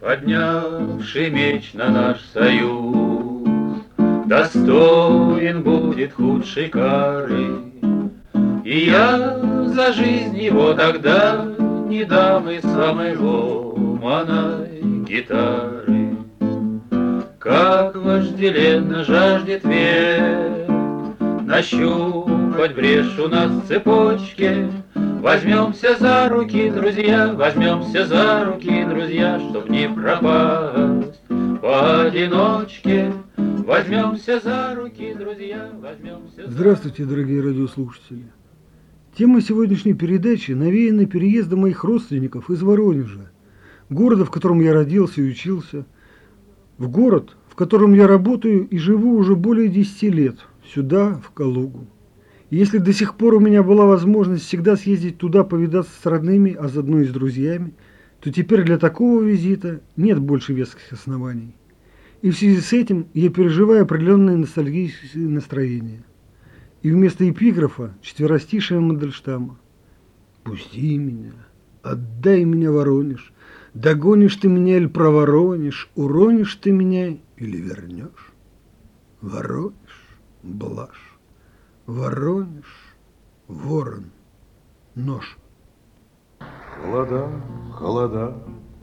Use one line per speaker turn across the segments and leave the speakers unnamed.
поднявший меч на наш союз, достоин будет худшей кары. И я за жизнь его тогда не дам из самой ломаной гитары. Как вожделенно жаждет век нащупать брешь у нас в цепочке. Возьмемся за руки, друзья, возьмемся за руки, друзья, чтоб не пропасть поодиночке. Возьмемся за руки, друзья, возьмемся.
Здравствуйте, дорогие радиослушатели. Тема сегодняшней передачи навеяна переездом моих родственников из Воронежа, города, в котором я родился и учился, в город, в котором я работаю и живу уже более 10 лет, сюда, в Калугу. И если до сих пор у меня была возможность всегда съездить туда, повидаться с родными, а заодно и с друзьями, то теперь для такого визита нет больше веских оснований. И в связи с этим я переживаю определенное ностальгическое настроение. И вместо эпиграфа четверостишие Мандельштама: «Пусти меня, отдай меня, Воронеж, догонишь ты меня или проворонишь, уронишь ты меня или вернешь. Воронеж, блажь, Воронеж, ворон, нож».
Холода, холода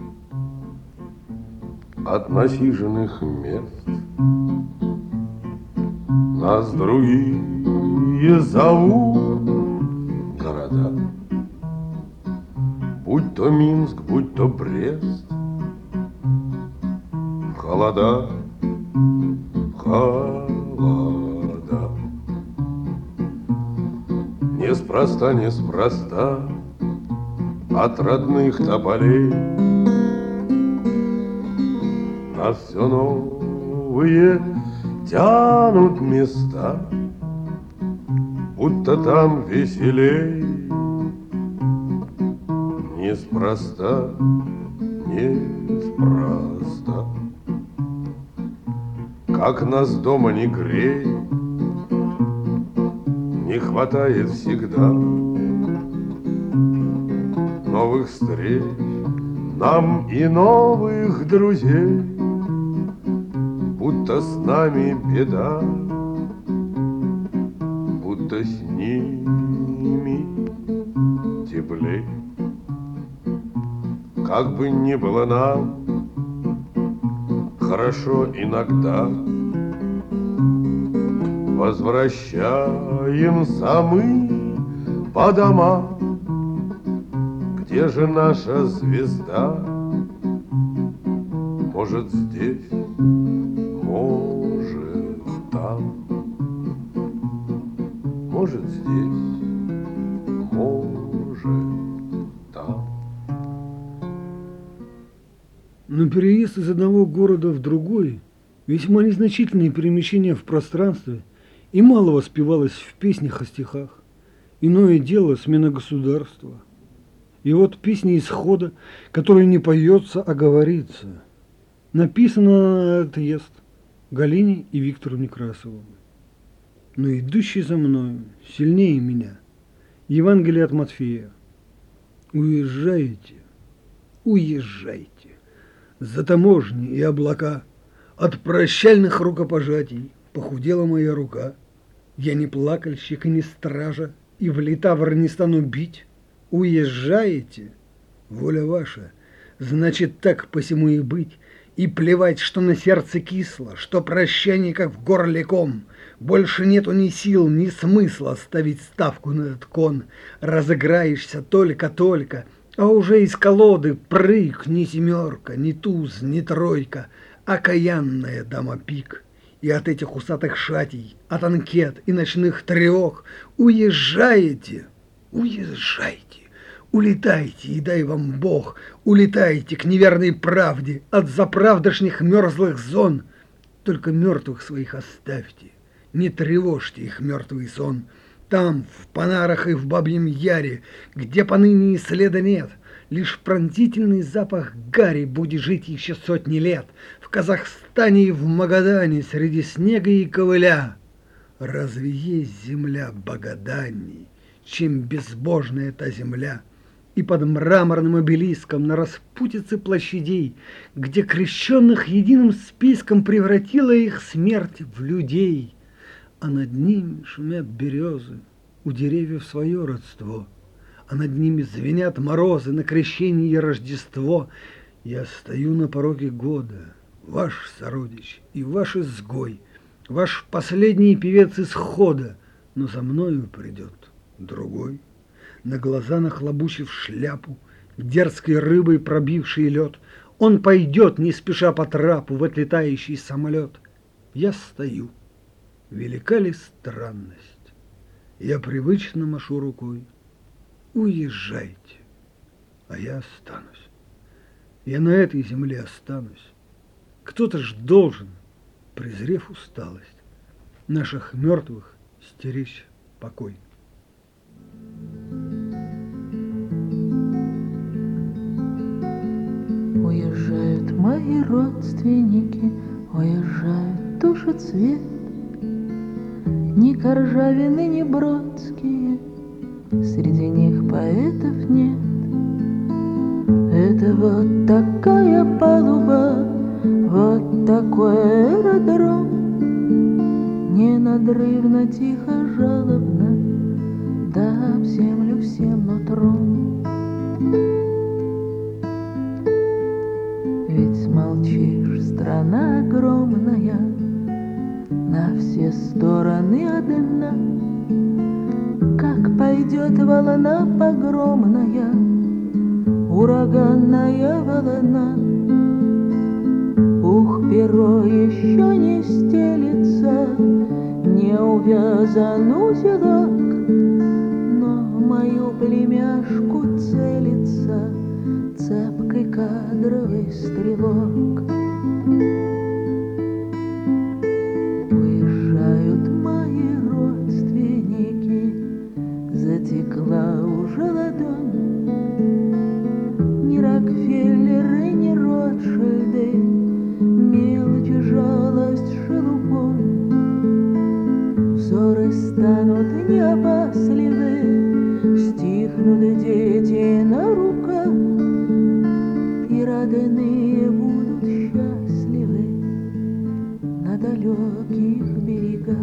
от насиженных мест нас другие зовут города. Будь то Минск, будь то Брест, холода, холода. Неспроста, неспроста от родных тополей нас все новые тянут места, будто там веселей. Неспроста, неспроста, как нас дома не грей, не хватает всегда новых встреч нам и новых друзей, будто с нами беда, будто с ними теплей. Как бы ни было нам хорошо иногда, возвращаемся мы по домам. Где же наша звезда? Может, здесь, может, там. Может, здесь, может, там.
Но переезд из одного города в другой, весьма незначительные перемещения в пространстве, и мало воспевалось в песнях и стихах. Иное дело смена государства. И вот песня исхода, которая не поется, а говорится. Написана на отъезд Галине и Виктору Некрасовым. Но идущий за мною сильнее меня. Евангелие от Матфея. Уезжайте, уезжайте, за таможни и облака. От прощальных рукопожатий похудела моя рука. Я не плакальщик и не стража, и в литавр не стану бить. Уезжаете? Воля ваша, значит, так посему и быть. И плевать, что на сердце кисло, что прощание как в горле ком. Больше нету ни сил, ни смысла ставить ставку на этот кон. Разыграешься только-только, а уже из колоды прыг ни семерка, ни туз, ни тройка, окаянная дама пик. И от этих усатых шатей, от анкет и ночных тревог уезжаете, уезжайте. Улетайте, и дай вам Бог, улетайте к неверной правде от заправдошних мерзлых зон. Только мертвых своих оставьте, не тревожьте их мертвый сон. Там, в Панарах и в Бабьем Яре, где поныне и следа нет, лишь пронзительный запах гари будет жить еще сотни лет. В Казахстане и в Магадане среди снега и ковыля. Разве есть земля богоданней, чем безбожная та земля? И под мраморным обелиском на распутице площадей, где крещенных единым списком превратила их смерть в людей, а над ними шумят березы, у деревьев свое родство, а над ними звенят морозы на крещение и Рождество. Я стою на пороге года, ваш сородич и ваш изгой, ваш последний певец исхода, но за мною придет другой, на глаза нахлобучив шляпу, дерзкой рыбой пробивший лед. Он пойдет, не спеша по трапу, в отлетающий самолет. Я стою. Велика ли странность? Я привычно машу рукой. Уезжайте, а я останусь. Я на этой земле останусь. Кто-то ж должен, презрев усталость, наших мертвых стеречь покой.
Уезжают мои родственники, уезжают душа цвет. Ни Коржавины, ни Бродские, среди них поэтов нет. Это вот такая палуба, вот такой аэродром, ненадрывно, тихо, жалобно, да об землю всем нутром. Ведь смолчишь, страна огромная, на все стороны одна. Как пойдет волна погромная, ураганная волна, ух, перо еще не стелится, не увязан узелок, но в мою племяшку целится цепкий кадровый стрелок. Уезжают мои родственники, затекла уже ладонь. Ни Рокфеллеры, ни Ротшильды, мелочь и жалость шелупом. Взоры станут неопасливы, стихнут дети на руках, и родные будут счастливы на далеких берегах.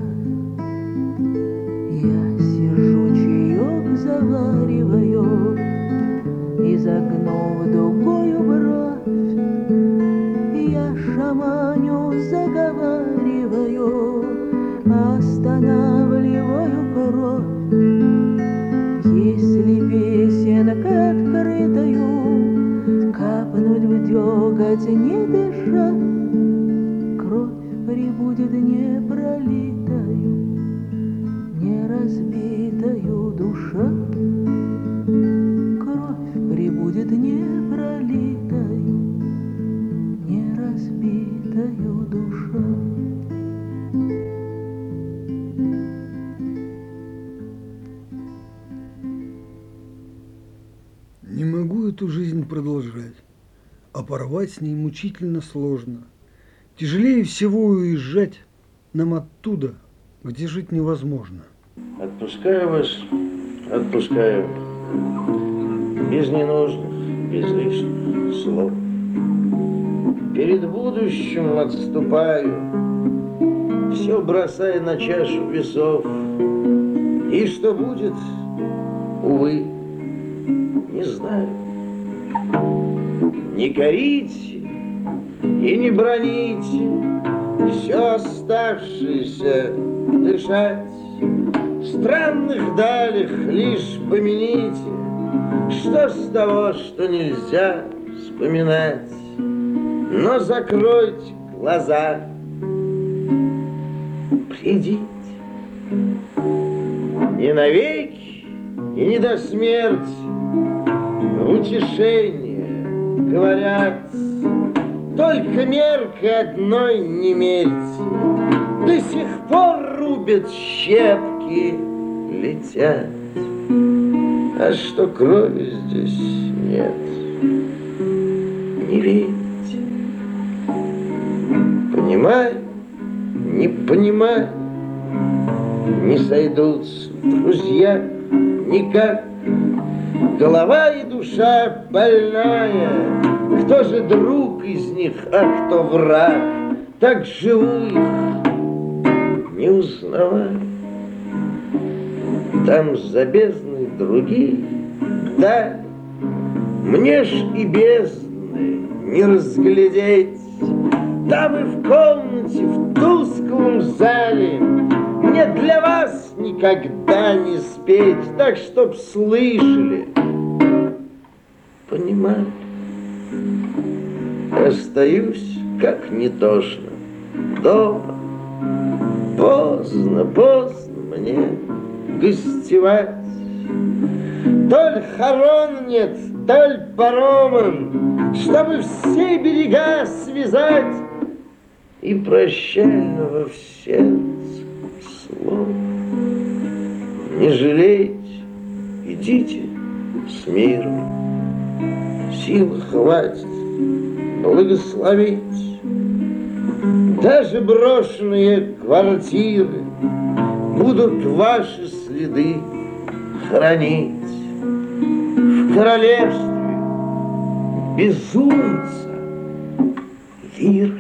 Я сижу, чаек завариваю, изогнув дугою бровь, я шаманю заговариваю, останавливаю кровь. Если песенка открытою капнуть в деготь не дыша, кровь прибудет не пролитою, не разбитою душа. Кровь прибудет не пролитою, не разбитою душа.
Не могу эту жизнь продолжать, а порвать с ней мучительно сложно. Тяжелее всего уезжать нам оттуда, где жить невозможно.
Отпускаю вас, отпускаю, без ненужных, без лишних слов. Перед будущим отступаю, все бросая на чашу весов. И что будет, увы, не знаю. Не корите и не броните, все оставшееся дышать. В странных далях лишь помяните, что с того, что нельзя вспоминать. Но закройте глаза, придите. Не навеки и не до смерти, в утешение говорят, только меркой одной не мерьте, до сих пор рубят щепки, летят. А что крови здесь нет, не верьте. Понимаю, не понимаю, не сойдутся друзья никак. голова и душа больная. Кто же друг из них, а кто враг? Так живу их, не узнавая. Там за бездной другие, да, мне ж и бездны не разглядеть. Там и в комнате, в тусклом зале мне для вас никогда не спеть. Так, чтоб слышали, понимали. Остаюсь, как не тошно, дома. Поздно, поздно мне гостевать. Толь хорон нет, толь паромом, чтобы все берега связать. И прощального в сердце слова не жалейте, идите с миром. Сил хватит благословить. Даже брошенные квартиры будут ваши следы хранить. В королевстве безумца лира.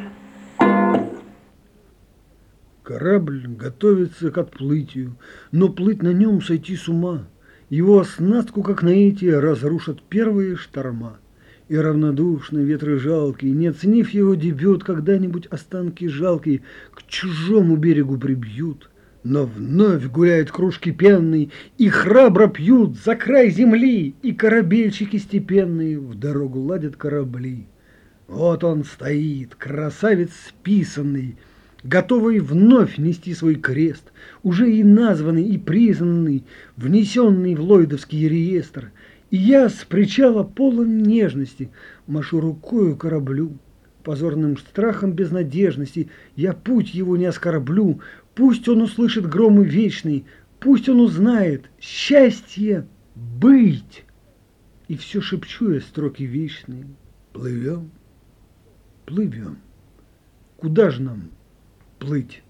Корабль готовится к отплытию, но плыть на нем сойти с ума. Его оснастку, как наитие, разрушат первые шторма. И равнодушно ветры жалкие, не оценив его дебют, когда-нибудь останки жалкие к чужому берегу прибьют. Но вновь гуляют кружки пенные, и храбро пьют за край земли, и корабельщики степенные в дорогу ладят корабли. Вот он стоит, красавец списанный, готовый вновь нести свой крест, уже и названный, и признанный, внесенный в Ллойдовский реестр. И я с причала полон нежности машу рукою кораблю. Позорным страхом безнадежности я путь его не оскорблю. Пусть он услышит громы вечный, пусть он узнает счастье быть. И все шепчу я строки вечные. Плывем, плывем. Куда же нам плыть?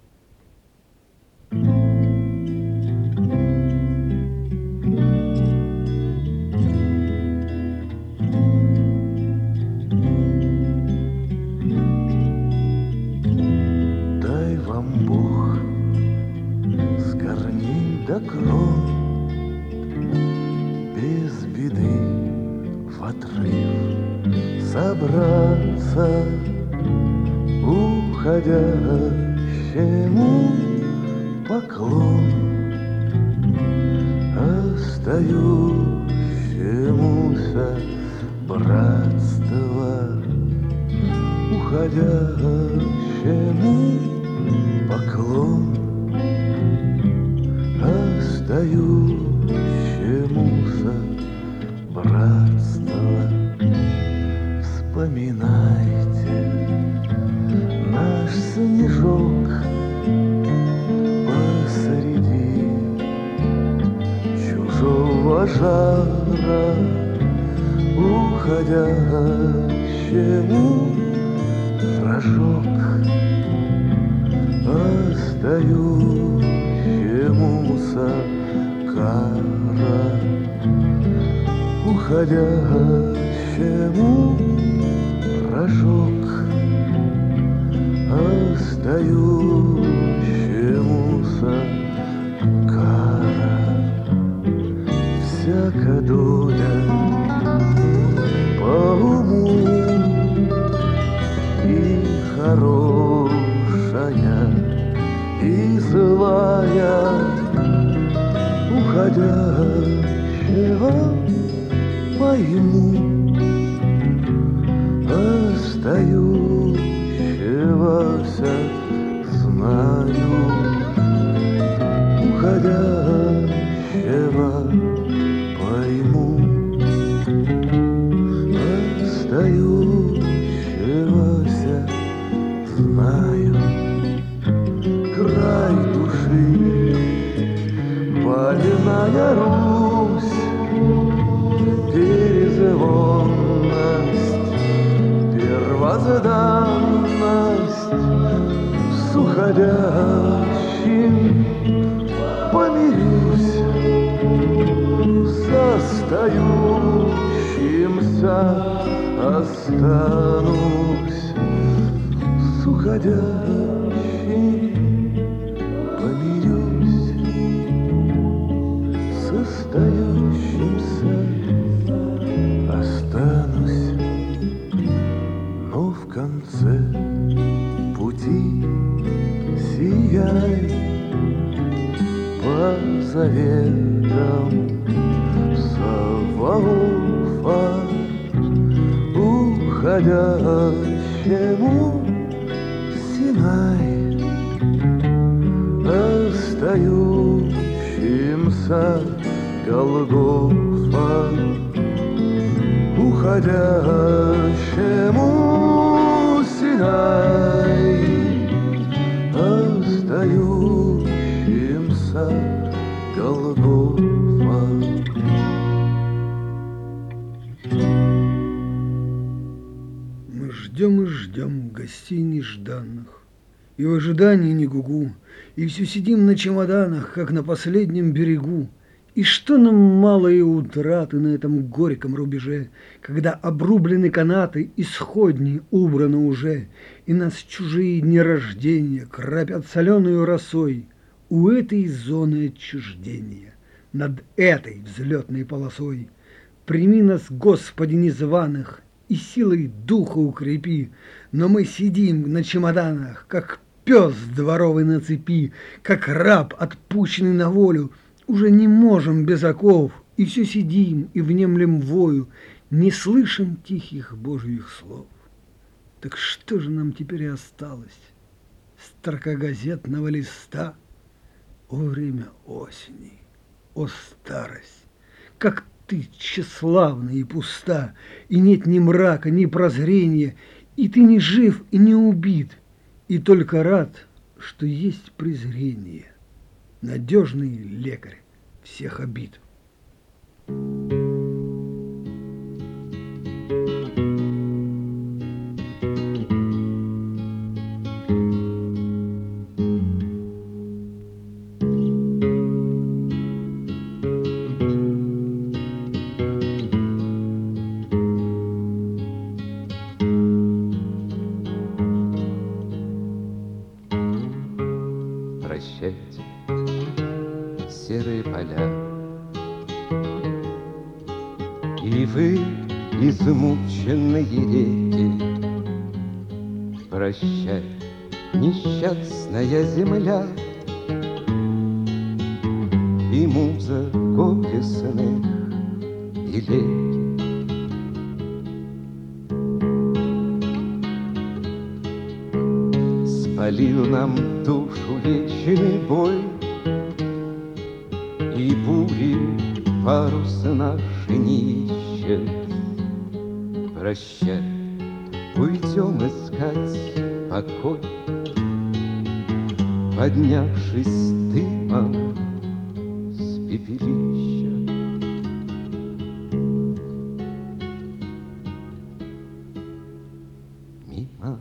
Дай вам Бог с корней до крон, без беды в отрыв собраться, уходящему поклон, остающемуся братство, уходящему поклон, остающемуся братство. Вспоминайте наш снежок посреди чужого жара, уходящему рожок, остающемуся кара, уходящему рожок, остающемуся кара. Всяка доля по уму и хорошая, и злая, уходящего пойму, остающегося знаю, уходящего пойму, остающегося знаю. Край души, больная Русь, перезвонность, первозданность, с уходящим помирюсь, за остающимся останусь, с уходящим помирюсь, с остающимся останусь, но в конце пути сияй по заветам Саваофа, уходящему Синай, остающимся Голгофа, уходящему Синай, остающимся Голгофа.
Мы ждем и ждем гостей нежданных, и в ожидании не гугу, и все сидим на чемоданах, как на последнем берегу. И что нам малые утраты на этом горьком рубеже, когда обрублены канаты, исходни убраны уже, и нас чужие дни рождения крапят соленую росой у этой зоны отчуждения, над этой взлетной полосой. Прими нас, Господи, незваных, и силой духа укрепи, но мы сидим на чемоданах, как пес дворовый на цепи, как раб, отпущенный на волю, уже не можем без оков, и все сидим и внемлем вою, не слышим тихих Божьих слов. Так что же нам теперь и осталось? Строка газетного листа. О время осени, о старость, как ты тщеславна и пуста, и нет ни мрака, ни прозрения, и ты не жив и не убит, и только рад, что есть презрение, надежный лекарь всех обид.
Прощайте, серые поля, и вы, измученные реки. Прощай, несчастная земля, и муза горестных елей. Спалил нам душу вечный бой, и бури парус наши не ищет. Прощай, уйдем искать покой, поднявшись дымом с пепелища. Мимо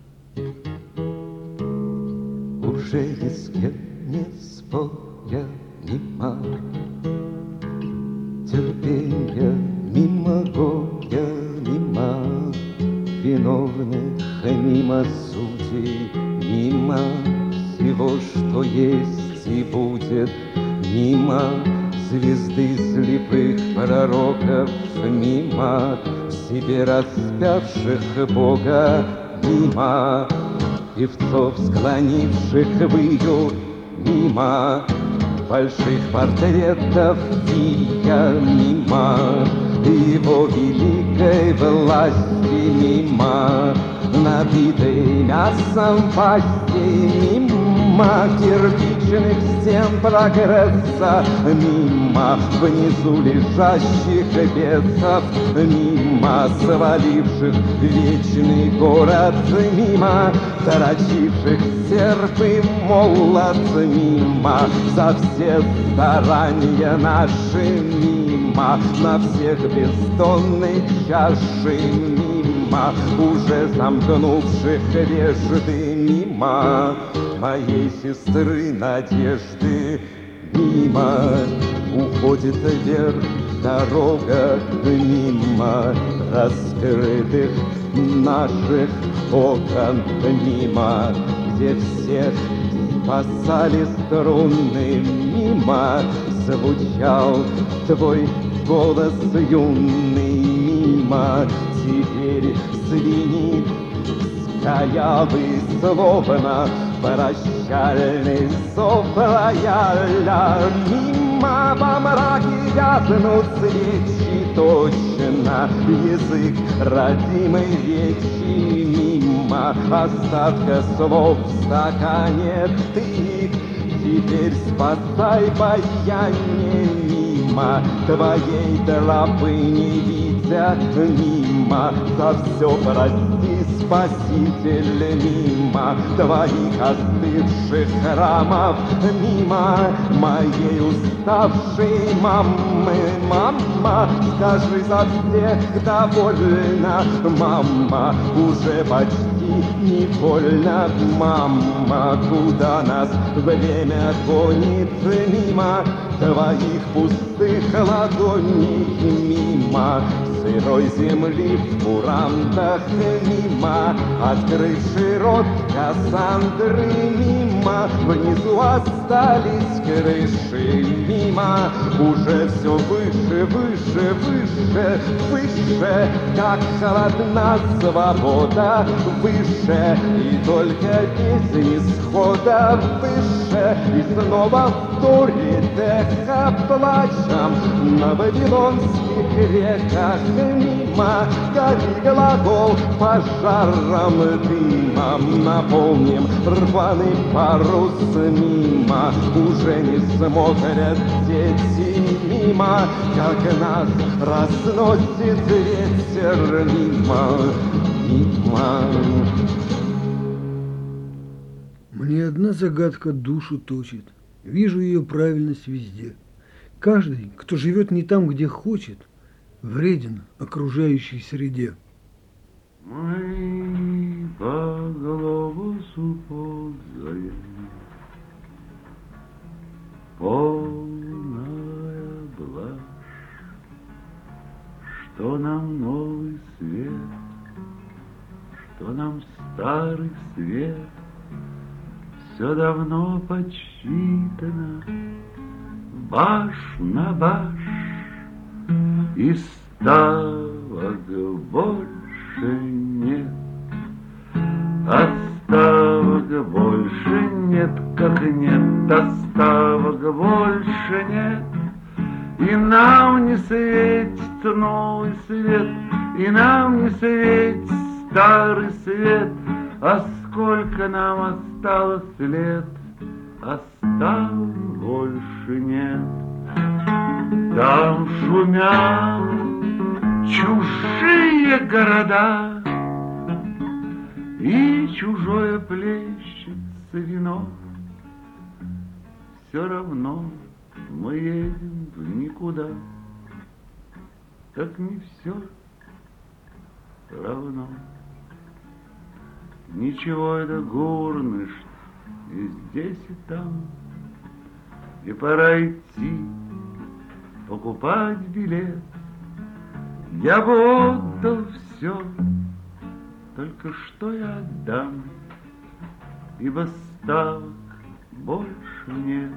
уже ни с кем не споря, мимо терпения, мимо горя, мимо виновных, мимо судей, мимо всего, что есть и будет, мимо звезды слепых пророков, мимо в себе распявших Бога, мимо певцов, склонивших выю, мимо больших портретов Вия, мимо его великой власти, мимо набитой мясом пасти, мимо кирпичных стен прогресса, мимо внизу лежащих бесов, мимо сваливших вечный город, мимо торочивших серп и молот, мимо за все старания наши, мимо на всех бездонной чаши, мимо уже замкнувших вежды, мимо моей сестры надежды, мимо уходит вверх дорогах мимо раскрытых наших окон, мимо, где всех спасали струны, мимо звучал твой голос юный, мимо теперь звенит скалявый, словно прощальный зов рояля. Мимо во мраке вязнут свечи, точно язык родимой речи. Мимо остатка слов в стакане ты теперь спасай баяние. Мимо твоей тропы не видя, мимо за все прости, Спаситель, мимо твоих остывших храмов, мимо моей уставшей мамы. Мама, скажи, за всех довольна, мама, уже почти не больно. Мама, куда нас время гонит, мимо твоих пустых ладоней, мимо сырой земли в курантах, мимо открывший рот Кассандры, мимо внизу остались крыши, мимо уже все выше, выше, выше, выше, как холодна свобода, выше, и только без исхода, выше, и снова вторит эхо плачем на вавилонских реках. Мимо гори глагол пожаром, дымом наполним рваный парус. Мимо уже не смотрят дети, мимо как нас разносит ветер. Мимо, мимо.
Мне одна загадка душу точит. Вижу ее правильность везде. Каждый, кто живет не там, где хочет, вреден окружающей среде.
Мы по глобусу ползаем, полная блажь, что нам новый свет, что нам старый свет, все давно подсчитано, баш на баш, и ставок больше нет. Отставок больше нет, как нет, отставок больше нет. И нам не светит новый свет, и нам не светит старый свет. А сколько нам осталось лет, оставок больше нет. Там шумят чужие города, и чужое плещется вино. Все равно мы едем в никуда, так не все равно. Ничего, это горнышт и здесь, и там, и пора идти покупать билет. Я бы отдал все, только что я отдам, ибо ставок больше нет.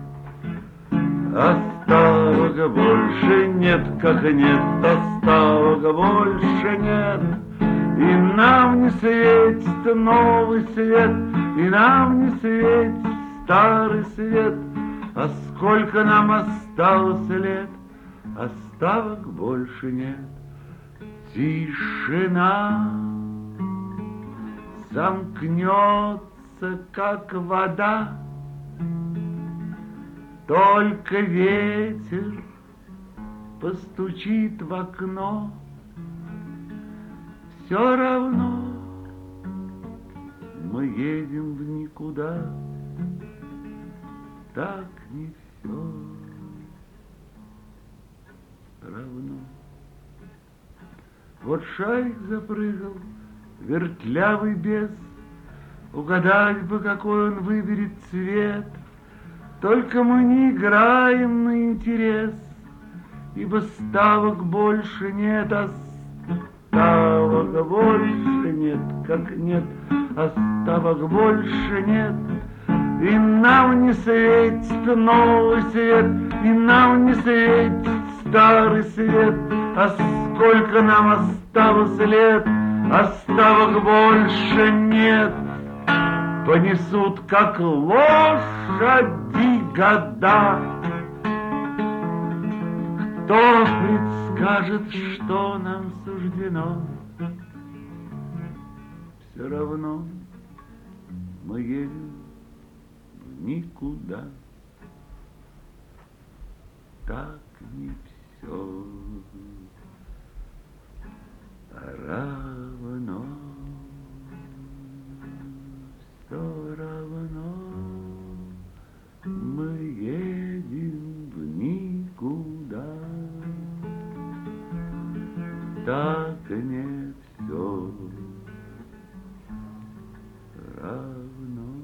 Оставок больше нет, как нет, оставок больше нет. И нам не светит новый свет, и нам не светит старый свет. А сколько нам осталось лет, оставок больше нет. Тишина замкнется, как вода, только ветер постучит в окно. Все равно мы едем в никуда, так не все равно. Вот шарик запрыгал, вертлявый бес, угадать бы, какой он выберет цвет. Только мы не играем на интерес, ибо ставок больше нет, ставок больше нет, как нет, ставок больше нет. И нам не светит новый свет, и нам не светит старый свет. А сколько нам осталось лет, ставок больше нет. Понесут, как лошади, года. Кто предскажет, что нам суждено? Все равно мы едем в никуда. Так не все равно, все равно мы едем в никуда. Так не все равно.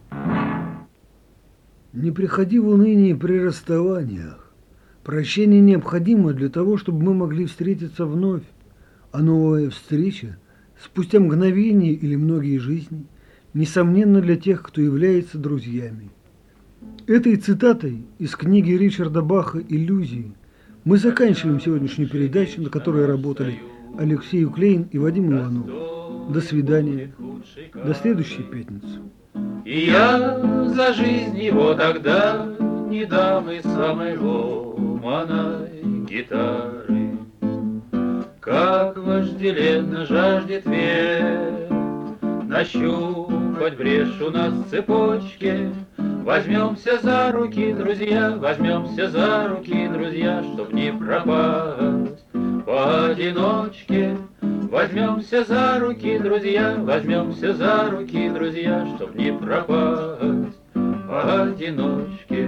Не приходи в уныние при расставаниях. Прощение необходимо для того, чтобы мы могли встретиться вновь, а новая встреча, спустя мгновение или многие жизни, несомненно для тех, кто является друзьями. Этой цитатой из книги Ричарда Баха «Иллюзии» мы заканчиваем сегодняшнюю передачу, на которой работали Алексей Уклейн и Вадим Иванов. До свидания. До следующей пятницы.
И я за жизнь его тогда не дам и самой ломаной гитары. Как вожделенно жаждет век нащупать брешь у нас в цепочке. Возьмемся за руки, друзья, возьмемся за руки, друзья, чтоб не пропасть поодиночке. Возьмемся за руки, друзья, возьмемся за руки, друзья, чтоб не пропасть поодиночке.